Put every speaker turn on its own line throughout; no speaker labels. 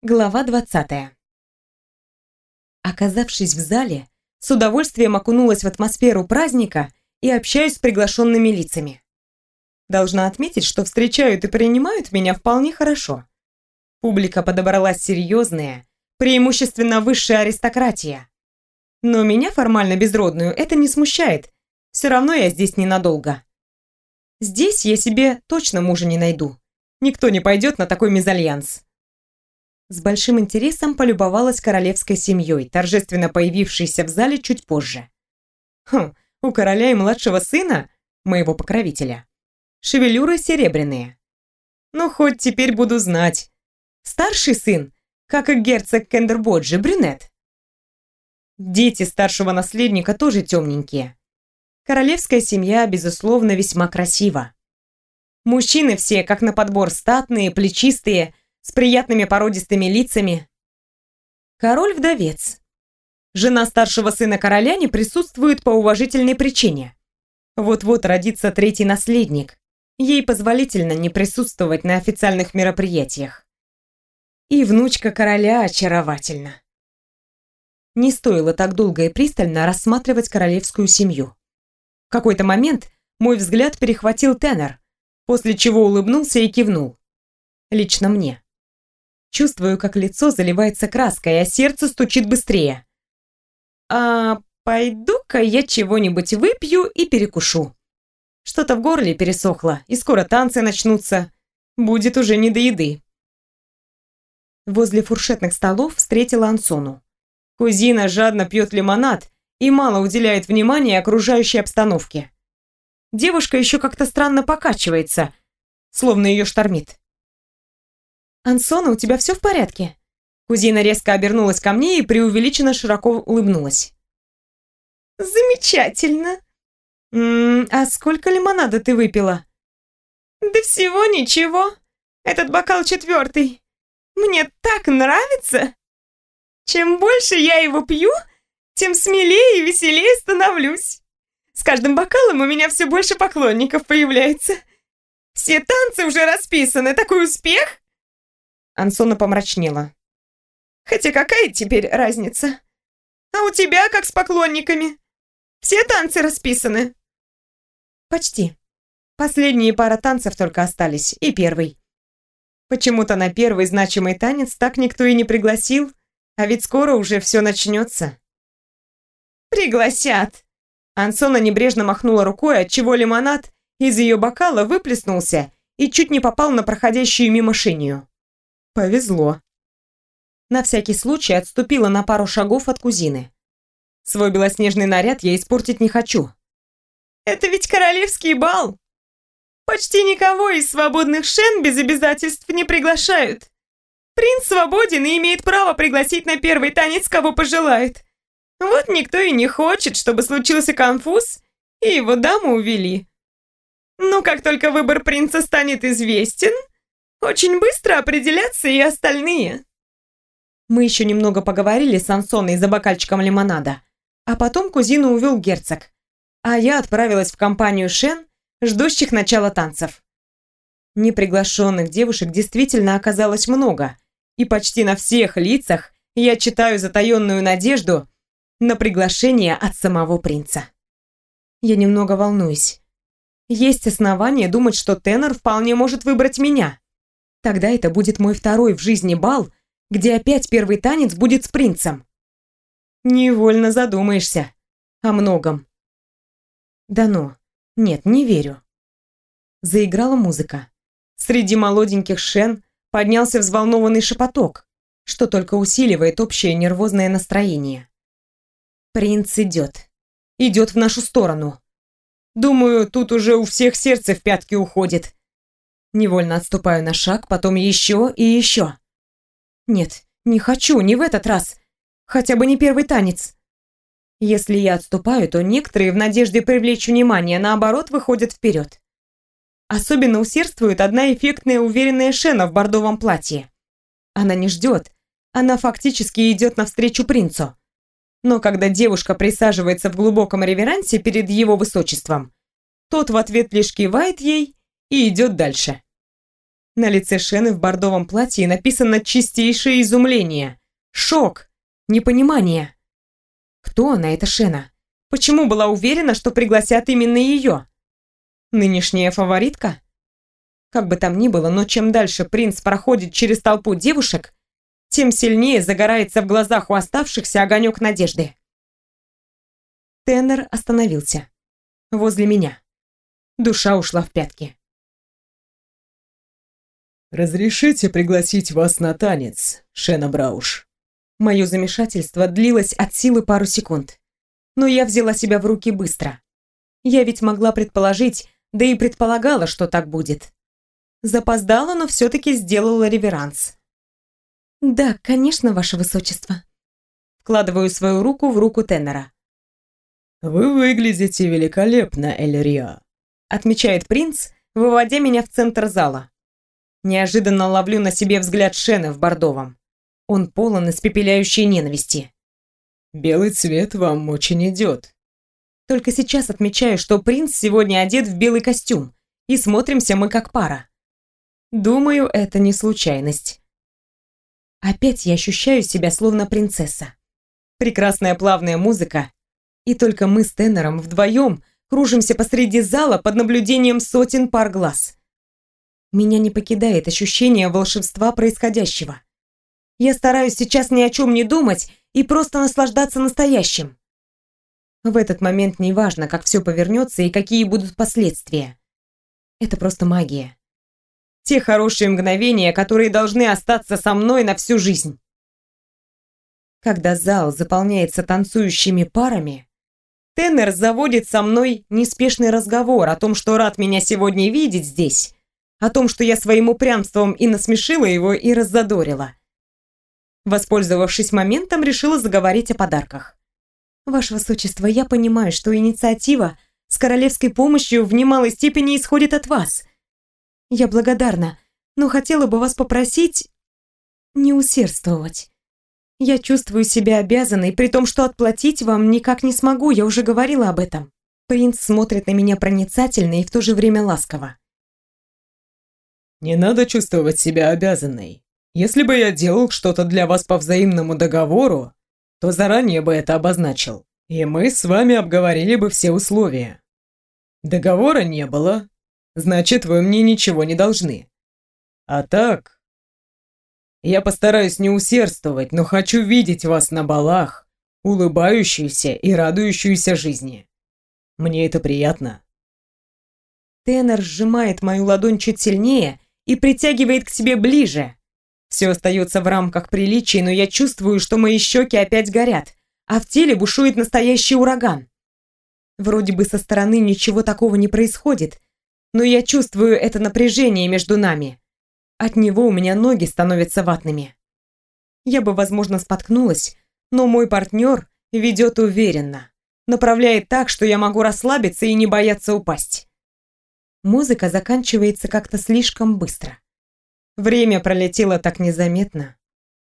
Глава 20. Оказавшись в зале, с удовольствием окунулась в атмосферу праздника и общаюсь с приглашенными лицами. Должна отметить, что встречают и принимают меня вполне хорошо. Публика подобралась серьезная, преимущественно высшая аристократия. Но меня, формально безродную, это не смущает. Все равно я здесь ненадолго. Здесь я себе точно мужа не найду. Никто не пойдет на такой мезальянс. С большим интересом полюбовалась королевской семьей, торжественно появившейся в зале чуть позже. У короля и младшего сына, моего покровителя, шевелюры серебряные. Ну, хоть теперь буду знать. Старший сын, как и герцог Кендербоджи, брюнет. Дети старшего наследника тоже темненькие. Королевская семья, безусловно, весьма красива. Мужчины все, как на подбор, статные, плечистые, с приятными породистыми лицами. Король-вдовец. Жена старшего сына короля не присутствует по уважительной причине. Вот-вот родится третий наследник. Ей позволительно не присутствовать на официальных мероприятиях. И внучка короля очаровательна. Не стоило так долго и пристально рассматривать королевскую семью. В какой-то момент мой взгляд перехватил Теннер, после чего улыбнулся и кивнул. Лично мне. Чувствую, как лицо заливается краской, а сердце стучит быстрее. Пойду-ка я чего-нибудь выпью и перекушу. Что-то в горле пересохло, и скоро танцы начнутся. Будет уже не до еды. Возле фуршетных столов встретила Ансону. Кузина жадно пьет лимонад и мало уделяет внимания окружающей обстановке. Девушка еще как-то странно покачивается, словно ее штормит. «Ансона, у тебя все в порядке?» Кузина резко обернулась ко мне и преувеличенно широко улыбнулась. «Замечательно!» «А сколько лимонада ты выпила?» «Да всего ничего. Этот бокал 4. Мне так нравится! Чем больше я его пью, тем смелее и веселее становлюсь. С каждым бокалом у меня все больше поклонников появляется. Все танцы уже расписаны, такой успех!» Ансона помрачнела. «Хотя какая теперь разница? А у тебя как с поклонниками? Все танцы расписаны?» «Почти. Последние пара танцев только остались, и первый. Почему-то на первый значимый танец так никто и не пригласил, а ведь скоро уже все начнется». «Пригласят!» Ансона небрежно махнула рукой, отчего лимонад из ее бокала выплеснулся и чуть не попал на проходящую мимо Шинию. Повезло. На всякий случай отступила на пару шагов от кузины. Свой белоснежный наряд я испортить не хочу. «Это ведь королевский бал! Почти никого из свободных шен без обязательств не приглашают. Принц свободен и имеет право пригласить на первый танец, кого пожелает. Вот никто и не хочет, чтобы случился конфуз, и его даму увели. Но как только выбор принца станет известен, очень быстро определятся и остальные». Мы еще немного поговорили с Ансоной за бокальчиком лимонада, а потом кузину увел герцог, а я отправилась в компанию шен, ждущих начала танцев. Неприглашенных девушек действительно оказалось много, и почти на всех лицах я читаю затаенную надежду на приглашение от самого принца. Я немного волнуюсь. Есть основания думать, что Теннер вполне может выбрать меня. Тогда это будет мой второй в жизни бал, где опять первый танец будет с принцем. Невольно задумаешься о многом. Да ну, нет, не верю. Заиграла музыка. Среди молоденьких шен поднялся взволнованный шепоток, что только усиливает общее нервозное настроение. Принц идет. Идет в нашу сторону. Думаю, тут уже у всех сердце в пятки уходит. Невольно отступаю на шаг, потом еще и еще. Нет, не хочу, не в этот раз. Хотя бы не первый танец. Если я отступаю, то некоторые в надежде привлечь внимание, наоборот, выходят вперед. Особенно усердствует одна эффектная уверенная шена в бордовом платье. Она не ждет, она фактически идет навстречу принцу. Но когда девушка присаживается в глубоком реверансе перед его высочеством, тот в ответ лишь кивает ей и идет дальше. На лице Шены в бордовом платье написано чистейшее изумление, шок, непонимание. Кто она, эта Шена? Почему была уверена, что пригласят именно ее? Нынешняя фаворитка? Как бы там ни было, но чем дальше принц проходит через толпу девушек, тем сильнее загорается в глазах у оставшихся огонек надежды. Теннер остановился. Возле меня. Душа ушла в пятки.
«Разрешите пригласить вас на танец, Шена Брауш?»
Мое замешательство длилось от силы пару секунд. Но я взяла себя в руки быстро. Я ведь могла предположить, да и предполагала, что так будет. Запоздала, но все-таки сделала реверанс. «Да, конечно, ваше высочество». Вкладываю свою руку в руку Теннера.
«Вы выглядите великолепно, Эльриа»,
отмечает принц, выводя меня в центр зала. Неожиданно ловлю на себе взгляд Шены в бордовом. Он полон испепеляющей ненависти.
«Белый цвет вам очень идет».
Только сейчас отмечаю, что принц сегодня одет в белый костюм, и смотримся мы как пара. Думаю, это не случайность. Опять я ощущаю себя словно принцесса. Прекрасная плавная музыка, и только мы с Теннером вдвоем кружимся посреди зала под наблюдением сотен пар глаз. Меня не покидает ощущение волшебства происходящего. Я стараюсь сейчас ни о чем не думать и просто наслаждаться настоящим. В этот момент не важно, как все повернется и какие будут последствия. Это просто магия. Те хорошие мгновения, которые должны остаться со мной на всю жизнь. Когда зал заполняется танцующими парами, Теннер заводит со мной неспешный разговор о том, что рад меня сегодня видеть здесь, о том, что я своим упрямством и насмешила его, и раззадорила. Воспользовавшись моментом, решила заговорить о подарках. «Ваше высочество, я понимаю, что инициатива с королевской помощью в немалой степени исходит от вас. Я благодарна, но хотела бы вас попросить не усердствовать. Я чувствую себя обязанной, при том, что отплатить вам никак не смогу, я уже говорила об этом». Принц смотрит на меня проницательно и в то же время ласково.
«Не надо чувствовать себя обязанной. Если бы я делал что-то для вас по взаимному договору, то заранее бы это обозначил, и мы с вами обговорили бы все условия. Договора не было, значит, вы мне ничего не должны. А так, я постараюсь не усердствовать, но хочу видеть вас на балах, улыбающуюся и радующуюся жизни. Мне это приятно».
Теннер сжимает мою ладонь чуть сильнее и притягивает к себе ближе. Все остается в рамках приличий, но я чувствую, что мои щеки опять горят, а в теле бушует настоящий ураган. Вроде бы со стороны ничего такого не происходит, но я чувствую это напряжение между нами. От него у меня ноги становятся ватными. Я бы, возможно, споткнулась, но мой партнер ведет уверенно, направляет так, что я могу расслабиться и не бояться упасть. Музыка заканчивается как-то слишком быстро. Время пролетело так незаметно.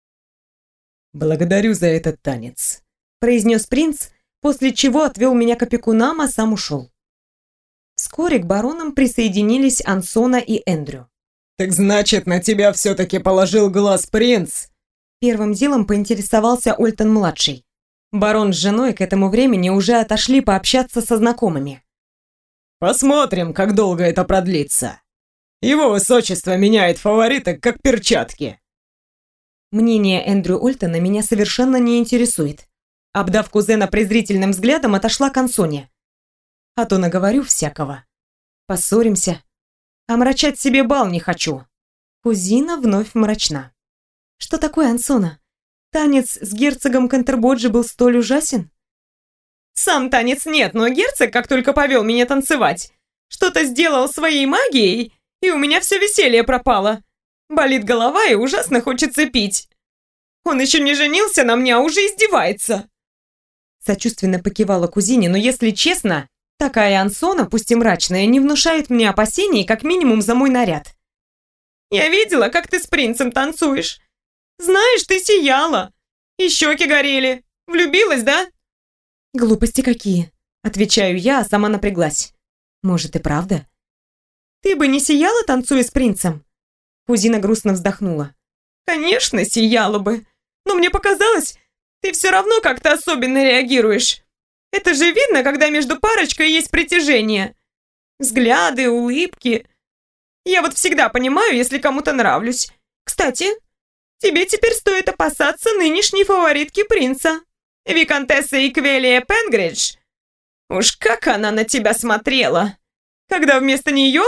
«Благодарю за этот танец»,
произнес принц, после чего отвел меня к опекунам, а сам ушел. Вскоре к баронам присоединились Ансона и Эндрю.
«Так значит, на тебя все-таки положил глаз принц?»
Первым делом поинтересовался Ольтон-младший. Барон с женой к этому времени уже отошли пообщаться со знакомыми.
«Посмотрим, как долго это продлится. Его высочество меняет фавориток, как перчатки».
Мнение Эндрю Ольтона меня совершенно не интересует. Обдав кузена презрительным взглядом, отошла к Ансоне. А то наговорю всякого. Поссоримся. Омрачать себе бал не хочу. Кузина вновь мрачна. Что такое, Ансона? Танец с герцогом Кантербоджи был столь ужасен? Сам танец нет, но герцог, как только повел меня танцевать, что-то сделал своей магией, и у меня все веселье пропало. Болит голова и ужасно хочется пить. Он еще не женился на мне, а уже издевается. Сочувственно покивала кузине, но если честно, такая Ансона, пусть и мрачная, не внушает мне опасений, как минимум за мой наряд. Я видела, как ты с принцем танцуешь. Знаешь, ты сияла. И щеки горели. Влюбилась, да? Глупости какие, отвечаю я, а сама напряглась. Может и правда? Ты бы не сияла, танцуя с принцем? Кузина грустно вздохнула. Конечно, сияла бы. Но мне показалось, ты все равно как-то особенно реагируешь. Это же видно, когда между парочкой есть притяжение. Взгляды, улыбки. Я вот всегда понимаю, если кому-то нравлюсь. Кстати, тебе теперь стоит опасаться нынешней фаворитки принца. Виконтесса Эквелия Пенгридж. Уж как она на тебя смотрела, когда вместо нее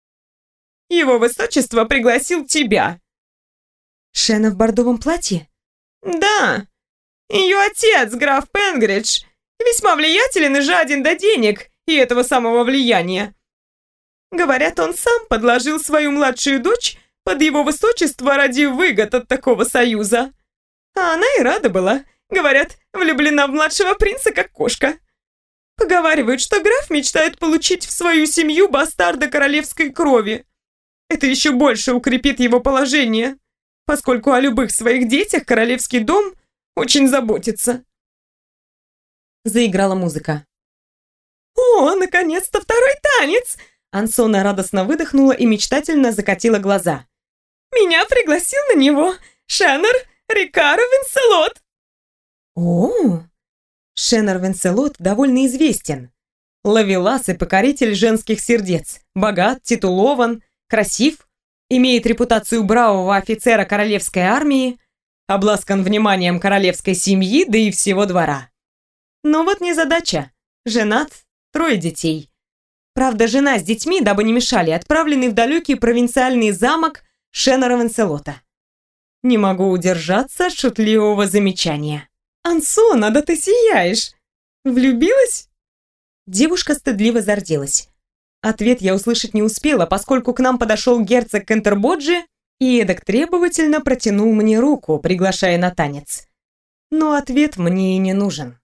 его высочество пригласил тебя. Шена в бордовом платье? Да. Ее отец, граф Пенгридж, весьма влиятелен и жаден до денег и этого самого влияния. Говорят, он сам подложил свою младшую дочь под его высочество ради выгод от такого союза. А она и рада была. Говорят, влюблена в младшего принца как кошка. Поговаривают, что граф мечтает получить в свою семью бастарда королевской крови. Это еще больше укрепит его положение, поскольку о любых своих детях королевский дом очень заботится. Заиграла музыка. «О, наконец-то второй танец!» Ансона радостно выдохнула и мечтательно закатила глаза. «Меня пригласил на него Шеннер Рикаро Винселот!» «О, Шеннер Винселот довольно известен. Ловелас и покоритель женских сердец, богат, титулован, красив, имеет репутацию бравого офицера королевской армии, обласкан вниманием королевской семьи, да и всего двора. Но вот незадача. Женат, 3 детей. Правда, жена с детьми, дабы не мешали, отправлены в далекий провинциальный замок Шеннера Винселота. Не могу удержаться от шутливого замечания. «Ансона, да ты сияешь! Влюбилась?» Девушка стыдливо зарделась. Ответ я услышать не успела, поскольку к нам подошел герцог Кентербоджи и эдак требовательно протянул мне руку, приглашая на танец. Но ответ мне и не нужен.